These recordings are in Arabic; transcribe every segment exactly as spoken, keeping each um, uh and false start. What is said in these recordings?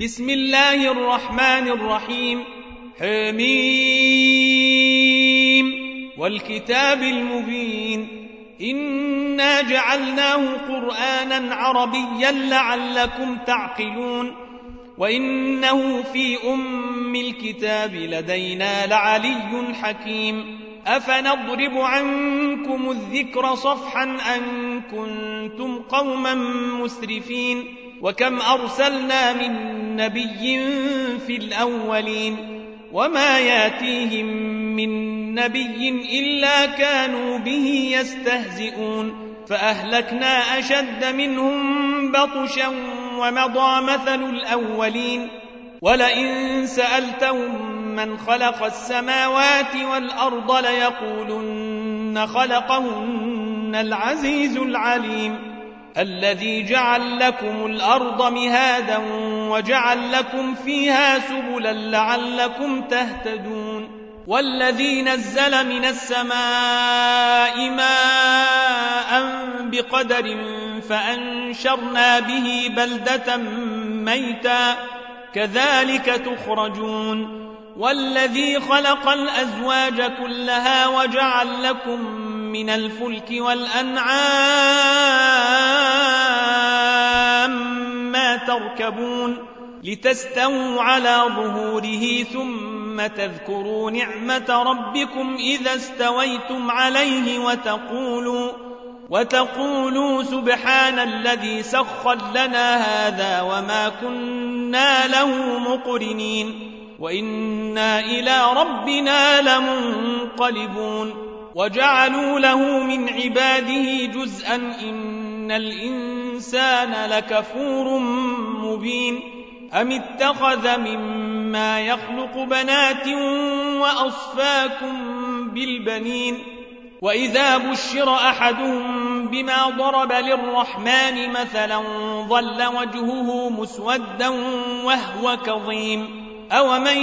بسم الله الرحمن الرحيم. حميم والكتاب المبين إنا جعلناه قرآنا عربيا لعلكم تعقلون وإنه في أم الكتاب لدينا لعلي حكيم. أفنضرب عنكم الذكر صفحا أن كنتم قوما مسرفين وكم أرسلنا من نبي في الأولين وما ياتيهم من نبي إلا كانوا به يستهزئون فأهلكنا أشد منهم بطشا ومضى مثل الأولين ولئن سألتهم من خلق السماوات والأرض ليقولن خلقهن العزيز العليم الذي جعل لكم الأرض مهادا وجعل لكم فيها سبلا لعلكم تهتدون والذي نزل من السماء ماء بقدر فأنشرنا به بلدة ميتا كذلك تخرجون والذي خلق الأزواج كلها وجعل لكم من الفلك والأنعام ما تركبون لتستووا على ظهوره ثم تذكروا نعمة ربكم إذا استويتم عليه وتقولوا, وتقولوا سبحان الذي سخر لنا هذا وما كنا له مقرنين وإنا إلى ربنا لمنقلبون وجعلوا له من عباده جزءا إن الإنسان لكفور مبين أم اتخذ مما يخلق بنات وأصفاكم بالبنين وإذا بشر أحدهم بما ضرب للرحمن مثلا ظل وجهه مسودا وهو كظيم أومن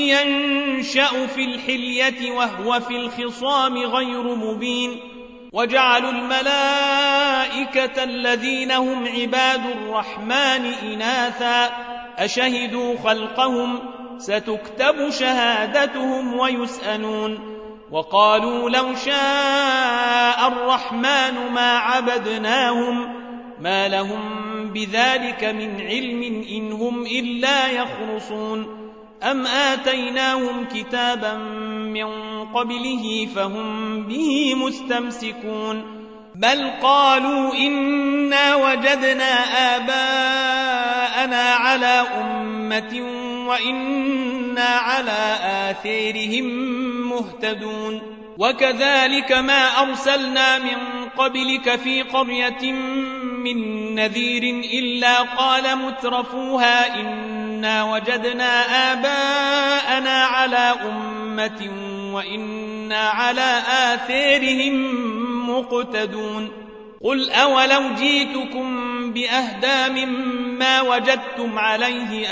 ينشأ في الحلية وهو في الخصام غير مبين وجعلوا الملائكة الذين هم عباد الرحمن إناثا أشهدوا خلقهم ستكتب شهادتهم ويسألون وقالوا لو شاء الرحمن ما عبدناهم ما لهم بذلك من علم إن هم إلا يخرصون أم آتيناهم كتابا من قبله فهم به مستمسكون بل قالوا إنا وجدنا آباءنا على أمة وإنا على آثارهم مهتدون وكذلك ما أرسلنا من قبلك في قرية من نذير إلا قال مترفوها إنا وجدنا آباءنا على أمة وإنا على آثارهم مقتدون قل أولو جيتكم بأهدى مما وجدتم عليه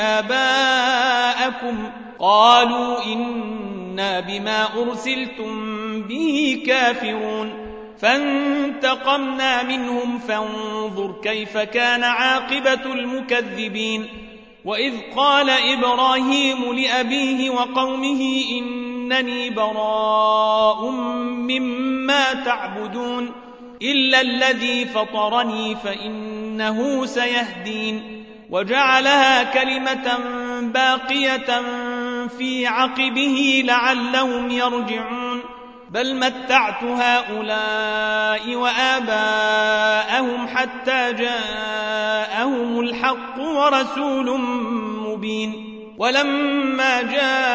آباءكم قالوا إنا بما أرسلتم به كافرون فانتقمنا منهم فانظر كيف كان عاقبة المكذبين وإذ قال إبراهيم لأبيه وقومه إنني براء مما تعبدون إلا الذي فطرني فإنه سيهدين وجعلها كلمة باقية في عقبه لعلهم يرجعون بل متعت هؤلاء وآباءهم حتى جاءهم الحق ورسول مبين ولما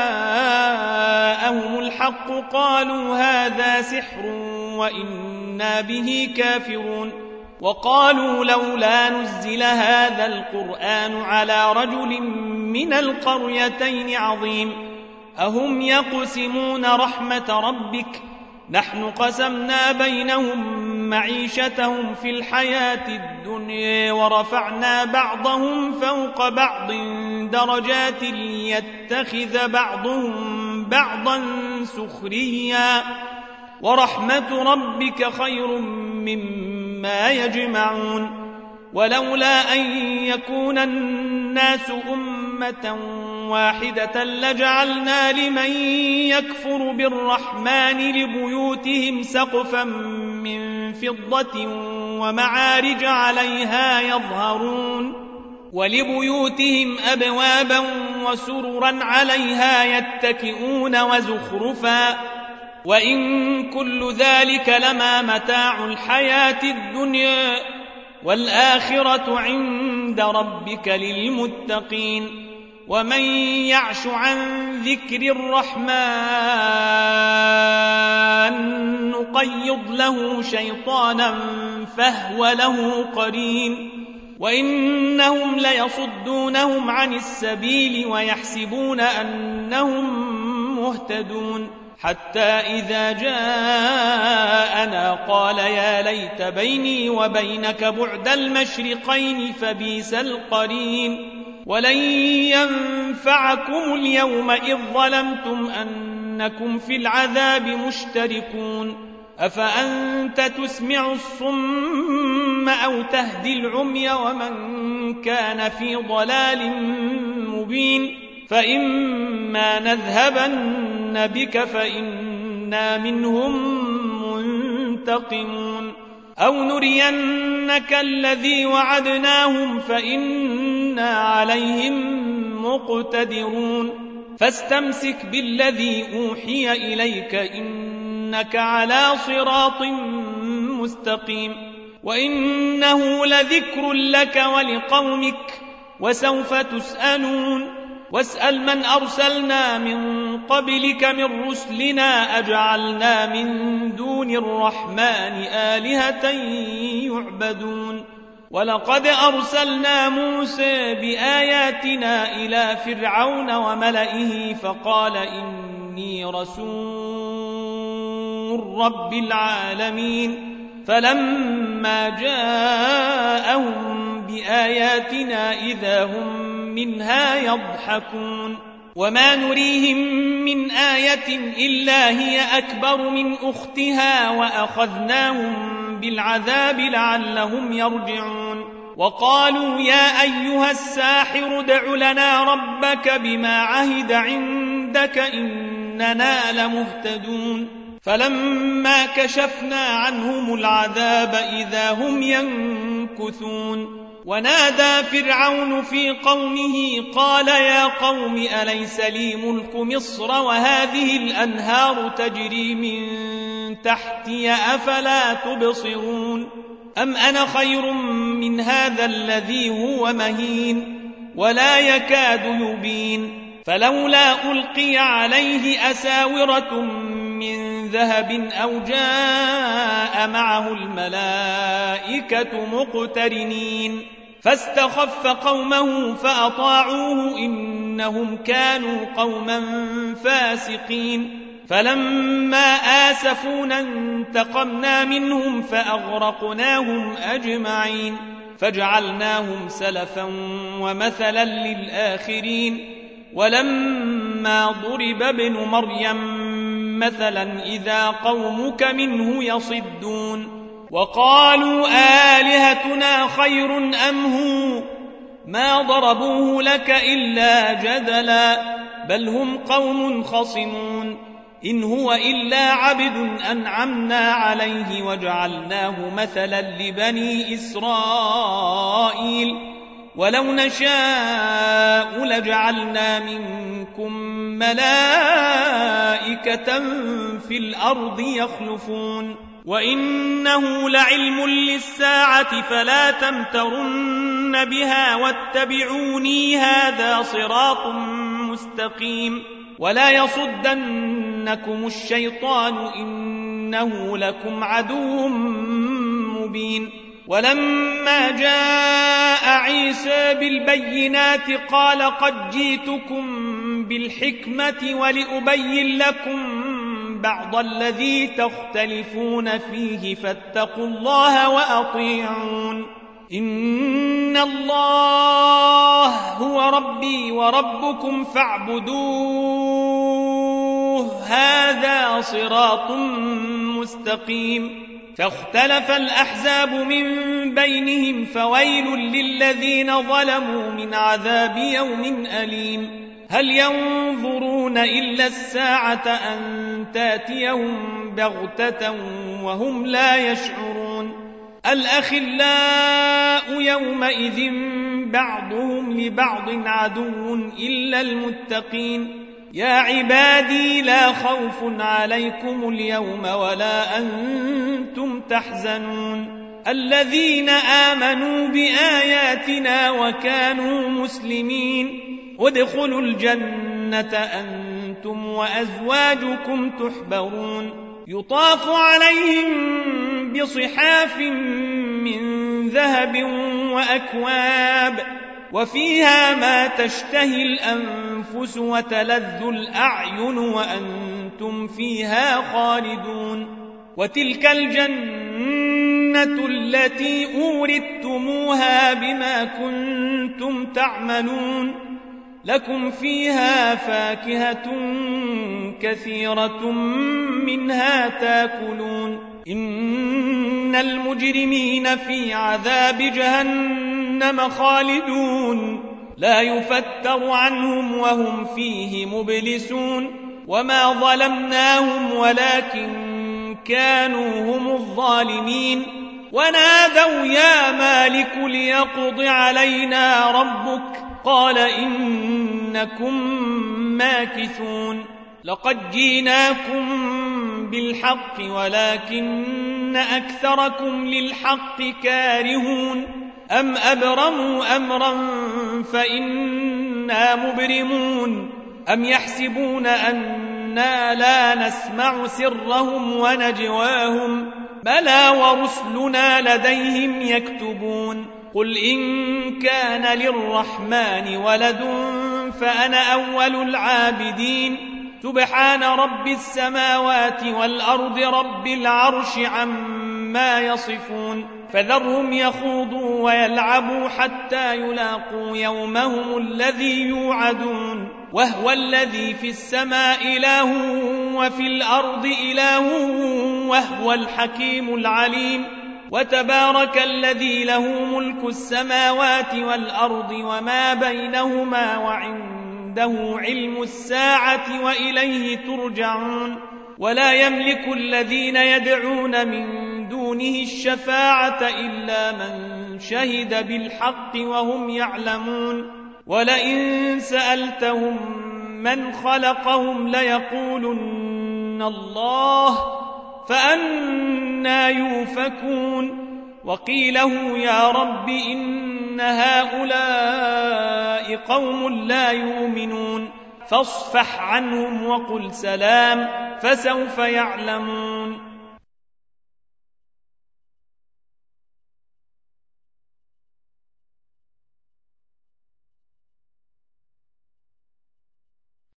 جاءهم الحق قالوا هذا سحر وإنا به كافرون وقالوا لولا نزل هذا القرآن على رجل من القريتين عظيم أهم يقسمون رحمة ربك نحن قسمنا بينهم معيشتهم في الحياة الدنيا ورفعنا بعضهم فوق بعض درجات ليتخذ بعضهم بعضا سخريا ورحمة ربك خير مما يجمعون ولولا أن يكون الناس أمة أمة واحدة لجعلنا لمن يكفر بالرحمن لبيوتهم سقفا من فضة ومعارج عليها يظهرون ولبيوتهم أبوابا وسررا عليها يتكئون وزخرفا وإن كل ذلك لما متاع الحياة الدنيا والآخرة عند ربك للمتقين ومن يعش عن ذكر الرحمن نقيض له شيطانا فهو له قرين وإنهم ليصدونهم عن السبيل ويحسبون أنهم مهتدون حتى إذا جاءنا قال يا ليت بيني وبينك بعد المشرقين فبئس القرين ولن ينفعكم اليوم إذ ظلمتم أنكم في العذاب مشتركون أفأنت تسمع الصم أو تهدي العمي ومن كان في ضلال مبين فإما نذهبن بك فإنا منهم منتقمون أو نرينك الذي وعدناهم فإنا عليهم مقتدرون فاستمسك بالذي أوحي إليك إنك على صراط مستقيم وإنه لذكر لك ولقومك وسوف تسألون واسأل من أرسلنا من قبلك من رسلنا أجعلنا من دون الرحمن آلهة يعبدون ولقد أرسلنا موسى بآياتنا إلى فرعون وملئه فقال إني رسول رب العالمين فلما جاءهم بآياتنا إذا هم منها يضحكون وما نريهم من آية إلا هي أكبر من أختها وأخذناهم بالعذاب لعلهم يرجعون وقالوا يا أيها الساحر ادع لنا ربك بما عهد عندك إننا لمهتدون فلما كشفنا عنهم العذاب إذا هم ينكثون ونادى فرعون في قومه قال يا قوم أليس لي ملك مصر وهذه الأنهار تجري من تحتي أفلا تبصرون أم أنا خير من هذا الذي هو مهين ولا يكاد يبين فلولا ألقي عليه أساورة من ذهب أو جاء معه الملائكة مقترنين فاستخف قومه فأطاعوه إنهم كانوا قوما فاسقين فلما آسفونا انتقمنا منهم فأغرقناهم أجمعين فجعلناهم سلفا ومثلا للآخرين ولما ضرب ابن مريم مثلا إذا قومك منه يصدون وقالوا آلهتنا خير أم هو ما ضربوه لك إلا جدلا بل هم قوم خصمون إن هو إلا عبد أنعمنا عليه وجعلناه مثلا لبني إسرائيل ولو نشاء لجعلنا منكم ملائكة في الأرض يخلفون وإنه لعلم للساعة فلا تمترن بها واتبعوني هذا صراط مستقيم ولا يصدنكم الشيطان إنه لكم عدو مبين ولما جاء عيسى بالبينات قال قد جئتكم بالحكمة ولأبين لكم بعض الذي تختلفون فيه فاتقوا الله وأطيعون إن الله هو ربي وربكم فاعبدوه هذا صراط مستقيم فاختلف الأحزاب من بينهم فويل للذين ظلموا من عذاب يوم أليم هل ينظرون إلا الساعة أن تاتيهم بغتة وهم لا يشعرون الأخلاء يومئذ بعضهم لبعض عدو إلا المتقين يا عبادي لا خوف عليكم اليوم ولا أنتم تحزنون الذين آمنوا بآياتنا وكانوا مسلمين ادخلوا الجنة أنتم وأزواجكم تحبرون يطاف عليهم بصحاف من ذهب وأكواب وفيها ما تشتهي الأنفس وتلذ الأعين وأنتم فيها خالدون وتلك الجنة التي أورثتموها بما كنتم تعملون لكم فيها فاكهة كثيرة منها تاكلون إن المجرمين في عذاب جهنم خالدون لا يفتر عنهم وهم فيه مبلسون وما ظلمناهم ولكن كانوا هم الظالمين ونادوا يا مالك ليقض علينا ربك قال إنكم ماكثون لقد جيناكم بالحق ولكن أكثركم للحق كارهون أم أبرموا أمرا فإنا مبرمون أم يحسبون أنا لا نسمع سرهم ونجواهم بلى ورسلنا لديهم يكتبون قل إن كان للرحمن ولد فأنا أول العابدين سبحان رب السماوات والأرض رب العرش عما يصفون فذرهم يخوضوا ويلعبوا حتى يلاقوا يومهم الذي يوعدون وهو الذي في السماء إله وفي الأرض إله وهو الحكيم العليم وتبارك الذي له ملك السماوات والأرض وما بينهما وعنده علم الساعة وإليه ترجعون ولا يملك الذين يدعون من دونه الشفاعة إلا من شهد بالحق وهم يعلمون ولئن سألتهم من خلقهم ليقولن الله فأنى يوفكون وقيله يا رب إن هؤلاء قوم لا يؤمنون فاصفح عنهم وقل سلام فسوف يعلمون